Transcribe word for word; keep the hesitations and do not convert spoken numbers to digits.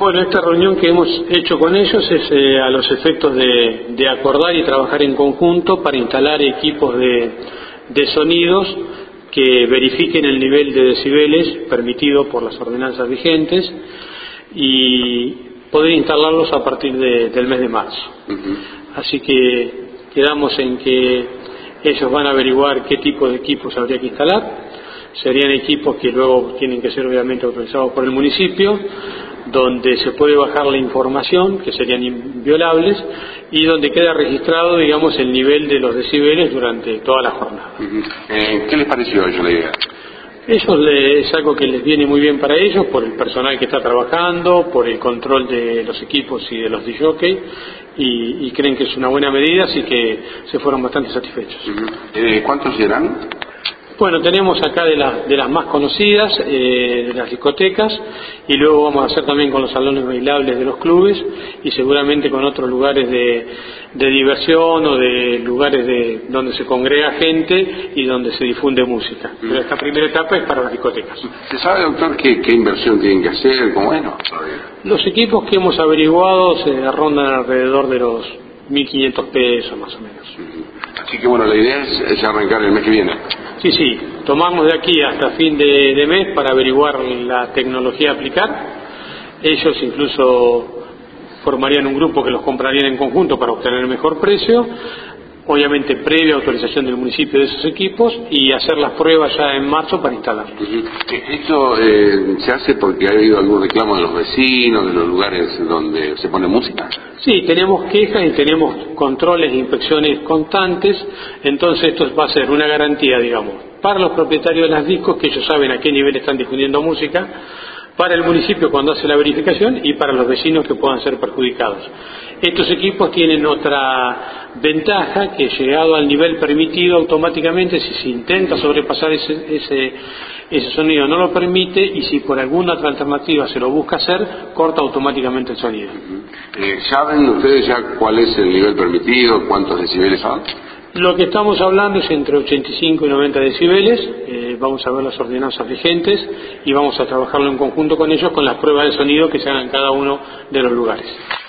Bueno, esta reunión que hemos hecho con ellos es eh, a los efectos de, de acordar y trabajar en conjunto para instalar equipos de, de sonidos que verifiquen el nivel de decibeles permitido por las ordenanzas vigentes y poder instalarlos a partir de, del mes de marzo. Uh-huh. Así que quedamos en que ellos van a averiguar qué tipo de equipos habría que instalar. Serían equipos que luego tienen que ser obviamente autorizados por el municipio, donde se puede bajar la información, que serían inviolables, y donde queda registrado, digamos, el nivel de los decibeles durante toda la jornada. Uh-huh. eh, ¿Qué les pareció a ellos la idea? Ellos le, es algo que les viene muy bien para ellos, por el personal que está trabajando, por el control de los equipos y de los D J, y, y creen que es una buena medida, así que se fueron bastante satisfechos. Uh-huh. eh, ¿Cuántos serán? Bueno, tenemos acá de, la, de las más conocidas, eh, de las discotecas, y luego vamos a hacer también con los salones bailables de los clubes y seguramente con otros lugares de, de diversión o de lugares de, donde se congrega gente y donde se difunde música. Pero esta primera etapa es para las discotecas. ¿Se sabe, doctor, qué, qué inversión tienen que hacer? ¿Cómo es? No, los equipos que hemos averiguado se rondan alrededor de los mil quinientos pesos más o menos. Así que bueno, la idea es, es arrancar el mes que viene. Sí, sí, tomarnos de aquí hasta fin de, de mes para averiguar la tecnología a aplicar. Ellos incluso formarían un grupo que los comprarían en conjunto para obtener el mejor precio, obviamente previa autorización del municipio de esos equipos, y hacer las pruebas ya en marzo para instalarlos. Uh-huh. ¿Esto eh, se hace porque ha habido algún reclamo de los vecinos, de los lugares donde se pone música? Sí, tenemos quejas y tenemos controles e inspecciones constantes, entonces esto va a ser una garantía, digamos, para los propietarios de las discos, que ellos saben a qué nivel están difundiendo música, para el municipio cuando hace la verificación y para los vecinos que puedan ser perjudicados. Estos equipos tienen otra ventaja, que llegado al nivel permitido automáticamente, si se intenta sobrepasar ese, ese, ese sonido no lo permite, y si por alguna otra alternativa se lo busca hacer, corta automáticamente el sonido. Eh, ¿Saben ustedes ya cuál es el nivel permitido, cuántos decibeles son? Lo que estamos hablando es entre ochenta y cinco y noventa decibeles, eh, vamos a ver las ordenanzas vigentes y vamos a trabajarlo en conjunto con ellos con las pruebas de sonido que se hagan en cada uno de los lugares.